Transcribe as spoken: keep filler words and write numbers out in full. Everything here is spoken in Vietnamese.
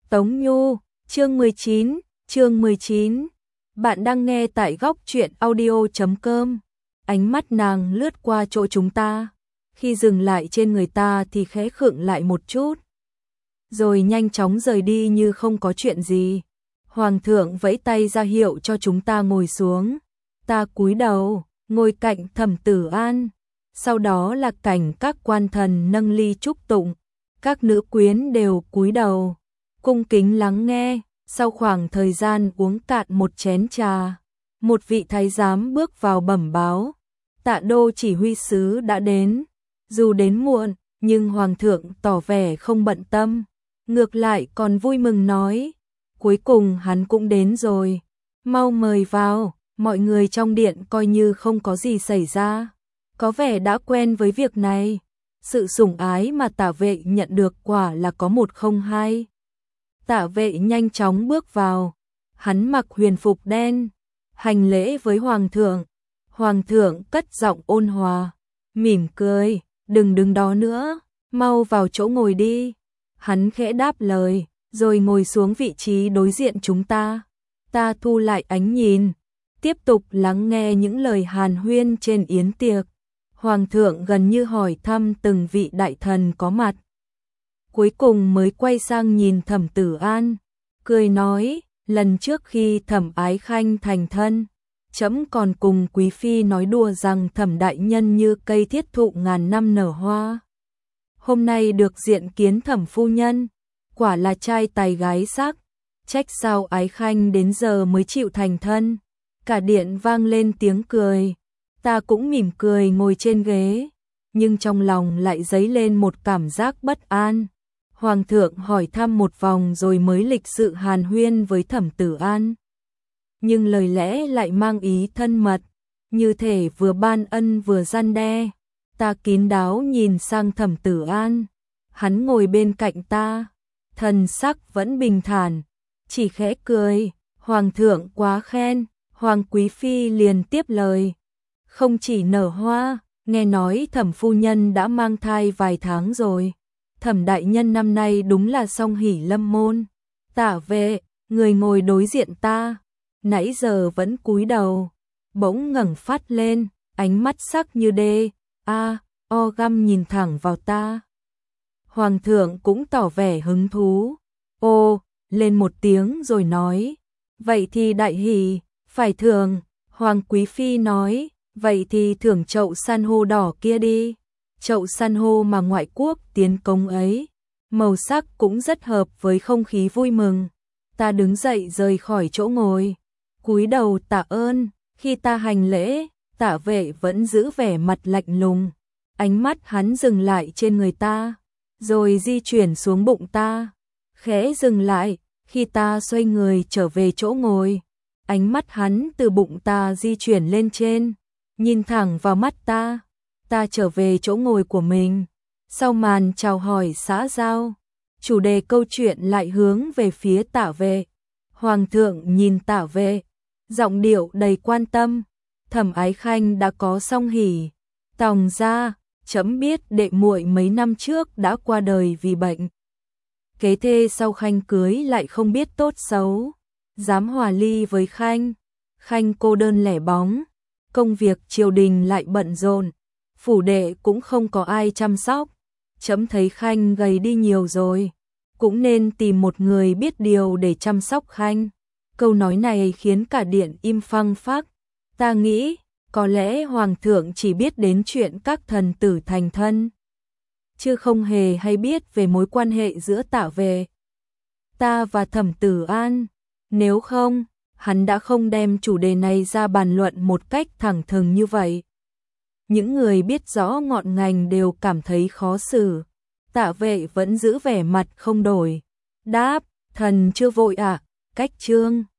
Tống Nhu, chương mười chín, chương mười chín. Bạn đang nghe tại góc truyện audio chấm com. Ánh mắt nàng lướt qua chỗ chúng ta, khi dừng lại trên người ta thì khẽ khựng lại một chút, rồi nhanh chóng rời đi như không có chuyện gì. Hoàng thượng vẫy tay ra hiệu cho chúng ta ngồi xuống. Ta cúi đầu, ngồi cạnh Thẩm Tử An. Sau đó là cảnh các quan thần nâng ly chúc tụng. Các nữ quyến đều cúi đầu, cung kính lắng nghe. Sau khoảng thời gian uống cạn một chén trà, một vị thái giám bước vào bẩm báo. Tạ đô chỉ huy sứ đã đến. Dù đến muộn, nhưng hoàng thượng tỏ vẻ không bận tâm, ngược lại còn vui mừng nói: cuối cùng hắn cũng đến rồi, mau mời vào. Mọi người trong điện coi như không có gì xảy ra, có vẻ đã quen với việc này. Sự sủng ái mà Tạ Vệ nhận được quả là có một không hai. Tạ Vệ nhanh chóng bước vào, hắn mặc huyền phục đen, hành lễ với hoàng thượng. Hoàng thượng cất giọng ôn hòa, mỉm cười: đừng đứng đó nữa, mau vào chỗ ngồi đi. Hắn khẽ đáp lời, rồi ngồi xuống vị trí đối diện chúng ta. Ta thu lại ánh nhìn, tiếp tục lắng nghe những lời hàn huyên trên yến tiệc. Hoàng thượng gần như hỏi thăm từng vị đại thần có mặt, cuối cùng mới quay sang nhìn Thẩm Tử An, cười nói: lần trước khi Thẩm Ái Khanh thành thân, trẫm còn cùng quý phi nói đùa rằng Thẩm đại nhân như cây thiết thụ ngàn năm nở hoa. Hôm nay được diện kiến Thẩm phu nhân, quả là trai tài gái sắc, trách sao Ái Khanh đến giờ mới chịu thành thân. Cả điện vang lên tiếng cười. Ta cũng mỉm cười ngồi trên ghế, nhưng trong lòng lại dấy lên một cảm giác bất an. Hoàng thượng hỏi thăm một vòng rồi mới lịch sự hàn huyên với Thẩm Tử An, nhưng lời lẽ lại mang ý thân mật, như thể vừa ban ân vừa gian đe. Ta kín đáo nhìn sang Thẩm Tử An, hắn ngồi bên cạnh ta, thần sắc vẫn bình thản, chỉ khẽ cười. Hoàng thượng quá khen. Hoàng quý phi liền tiếp lời: không chỉ nở hoa, nghe nói Thẩm phu nhân đã mang thai vài tháng rồi. Thẩm đại nhân năm nay đúng là song hỷ lâm môn. Tạ Vệ, người ngồi đối diện ta, nãy giờ vẫn cúi đầu, bỗng ngẩng phát lên, ánh mắt sắc như đê a o găm nhìn thẳng vào ta. Hoàng thượng cũng tỏ vẻ hứng thú, ô lên một tiếng rồi nói: vậy thì đại hỷ, phải thưởng. Hoàng quý phi nói: vậy thì thưởng chậu san hô đỏ kia đi. Chậu san hô mà ngoại quốc tiến cống ấy, màu sắc cũng rất hợp với không khí vui mừng. Ta đứng dậy rời khỏi chỗ ngồi, cúi đầu tạ ơn. Khi ta hành lễ, Tạ Vệ vẫn giữ vẻ mặt lạnh lùng, ánh mắt hắn dừng lại trên người ta, rồi di chuyển xuống bụng ta, khẽ dừng lại. Khi ta xoay người trở về chỗ ngồi, ánh mắt hắn từ bụng ta di chuyển lên trên, nhìn thẳng vào mắt ta. Ta trở về chỗ ngồi của mình. Sau màn chào hỏi xã giao, chủ đề câu chuyện lại hướng về phía Tạ Vệ. Hoàng thượng nhìn Tạ Vệ, giọng điệu đầy quan tâm: Thẩm Ái Khanh đã có song hỷ. Tòng gia, trẫm biết đệ muội mấy năm trước đã qua đời vì bệnh. Kế thê sau Khanh cưới lại không biết tốt xấu, dám hòa ly với Khanh. Khanh cô đơn lẻ bóng, công việc triều đình lại bận rộn, phủ đệ cũng không có ai chăm sóc. Trẫm thấy Khanh gầy đi nhiều rồi, cũng nên tìm một người biết điều để chăm sóc Khanh. Câu nói này khiến cả điện im phăng phắc. Ta nghĩ, có lẽ hoàng thượng chỉ biết đến chuyện các thần tử thành thân, chứ không hề hay biết về mối quan hệ giữa Tạ Vệ, ta và Thẩm Tử An. Nếu không, hắn đã không đem chủ đề này ra bàn luận một cách thẳng thừng như vậy. Những người biết rõ ngọn ngành đều cảm thấy khó xử. Tạ Vệ vẫn giữ vẻ mặt không đổi, đáp: thần chưa vội ạ. À, cách chương